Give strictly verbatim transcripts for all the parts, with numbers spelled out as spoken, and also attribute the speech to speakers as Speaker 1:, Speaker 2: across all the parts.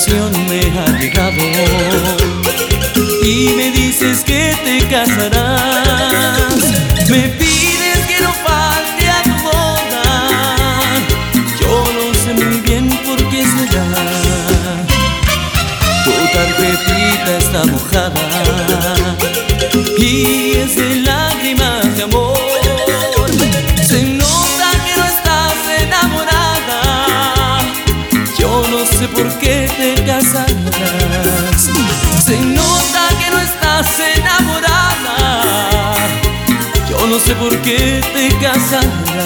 Speaker 1: invitación me ha llegado y me dices que te casarás. Me pides que no falte a tu boda. Yo no sé muy bien por qué será. Tu tarjetita está mojada y es de lágrimas de amor. Se nota que no estás enamorada. Yo no sé por qué te casarás. Se nota que no estás enamorada. Yo no sé por qué te casarás.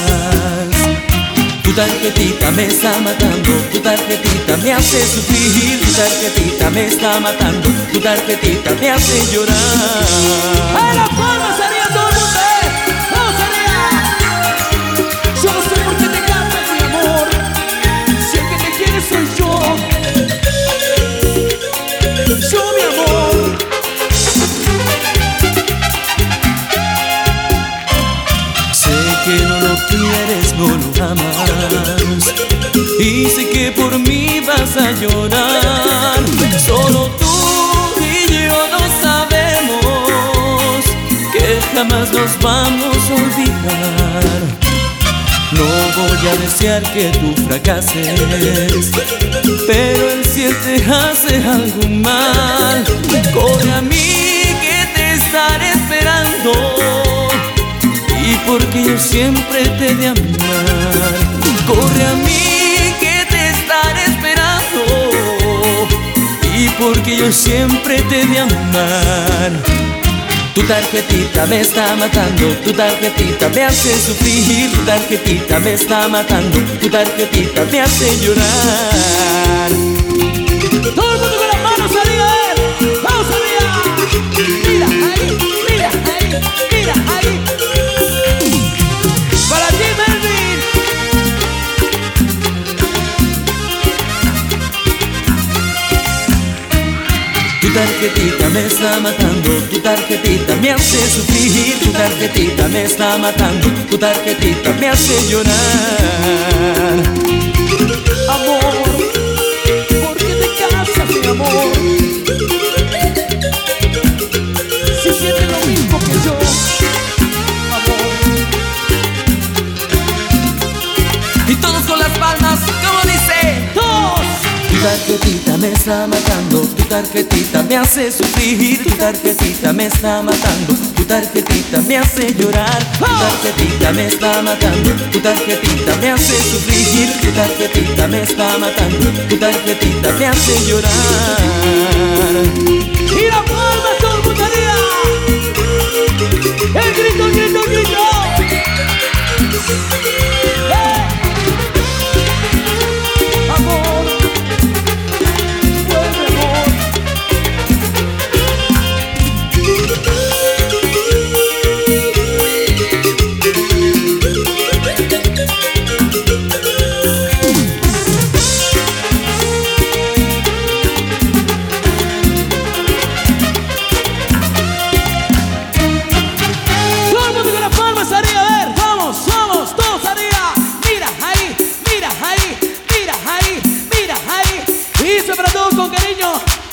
Speaker 1: Tu tarjetita me está matando, tu tarjetita me hace sufrir, tu tarjetita me está matando, tu tarjetita me hace llorar.
Speaker 2: ¡A la palma sería todo el mundo, eh! ¡Vamos arriba! Yo no sé por qué te casas, mi amor, si el que te quiere soy yo. Yo, mi amor.
Speaker 1: Sé que no lo quieres, no lo amas, y sé que por mí vas a llorar. Solo tú y yo lo sabemos, que jamás nos vamos a olvidar. No voy a desear que tú fracases, pero el si te hace algo mal, corre a mí que te estaré esperando, y porque yo siempre te he de amar. Corre a mí que te estaré esperando, y porque yo siempre te he de amar. Tu tarjetita me está matando, tu tarjetita me hace sufrir, tu tarjetita me está matando, tu tarjetita me hace llorar.
Speaker 2: Todo el mundo con las manos arriba, eh. ¡Vamos arriba! Mira ahí, mira ahí, mira ahí. Para ti, Melvin.
Speaker 1: Tu tarjetita me está matando, tu tarjetita me hace sufrir, tu tarjetita me está matando, tu tarjetita me hace llorar.
Speaker 2: Amor, ¿por qué te casas, mi amor? Si sientes lo mismo que yo, amor.
Speaker 1: Y todos con las palmas, como dice,
Speaker 2: ¡Todos!
Speaker 1: tu tarjetita me está matando, tu tarjetita me hace sufrir, tu tarjetita me está matando, tu tarjetita me hace llorar. Tu tarjetita me está matando, tu tarjetita me hace sufrir, tu tarjetita me está matando, tu tarjetita me hace llorar.
Speaker 2: ¡Y la palma, todo el mundo arriba! ¡El grito, el grito, el grito! ¡Eh! Amor, vuelve, amor. Todo el mundo con las palmas arriba, a ver, vamos, vamos, todos arriba. Mira ahí, mira ahí, mira ahí, mira ahí. Y eso para todos con cariño.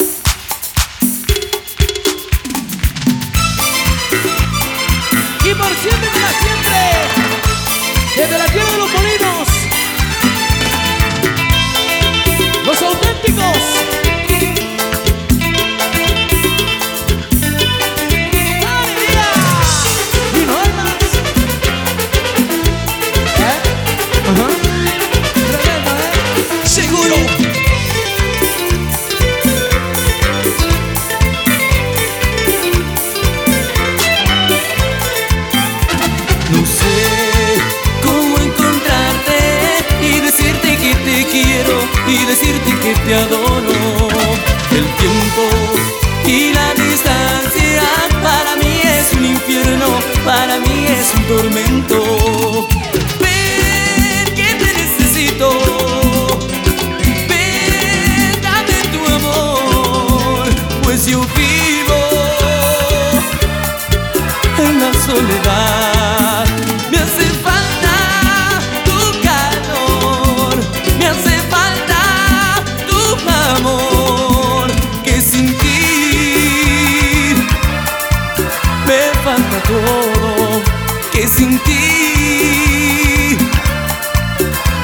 Speaker 2: Y por siempre, para siempre, desde la tierra de los molinos, los auténticos. ¡Alegría! Y no hay más. ¿Eh? Ajá. Tremendo, ¿eh?
Speaker 1: seguro. No sé cómo encontrarte y decirte que te quiero y decirte que te adoro. El tiempo y la distancia para mí es un infierno, para mí es un tormento. Ven que te necesito, ven, dame tu amor, pues yo vivo en la soledad. Me hace falta tu calor, me hace falta tu amor.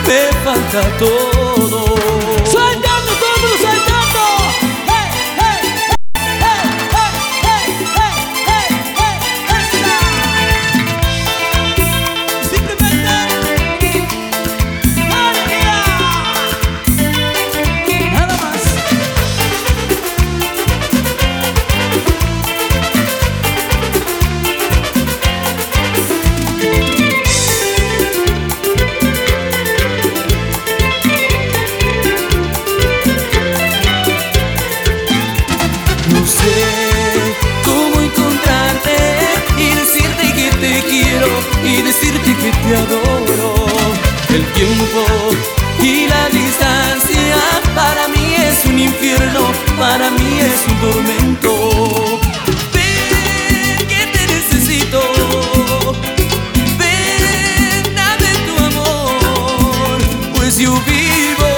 Speaker 1: me falta todo.
Speaker 2: Saltando, todo el mundo saltando. Hey, hey, hey, hey, hey, hey, hey, hey, hey, esa. Simplemente alegría. Nada más.
Speaker 1: No sé cómo encontrarte y decirte que te quiero y decirte que te adoro. El tiempo y la distancia para mí es un infierno, para mí es un tormento. Ven que te necesito, ven, dame tu amor, pues yo vivo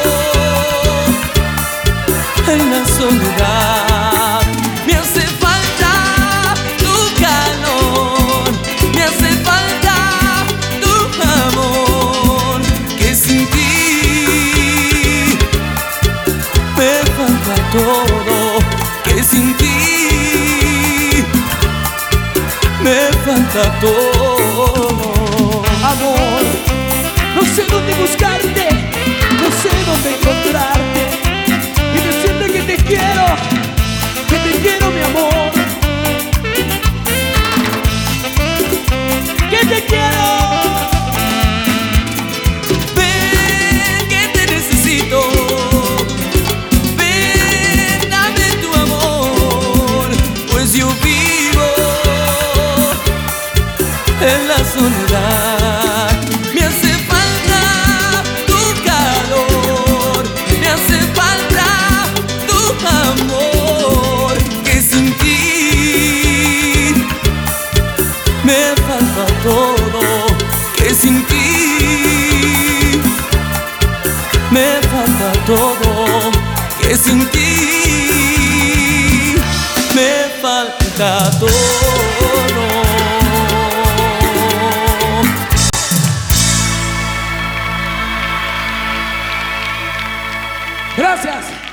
Speaker 1: en la soledad. Me hace falta tu calor, me hace falta tu amor, que sin ti me falta todo, que sin ti me falta todo.
Speaker 2: Amor, no sé dónde buscarte, no sé dónde encontrarte y decirte que te quiero, que te quiero, mi amor, que te quiero.
Speaker 1: Ven que te necesito, ven, dame tu amor, pues yo vivo en la soledad. Me hace falta tu calor, me hace falta tu amor, que sin ti me falta todo, que sin ti me falta todo, que sin ti me falta todo.
Speaker 2: Gracias.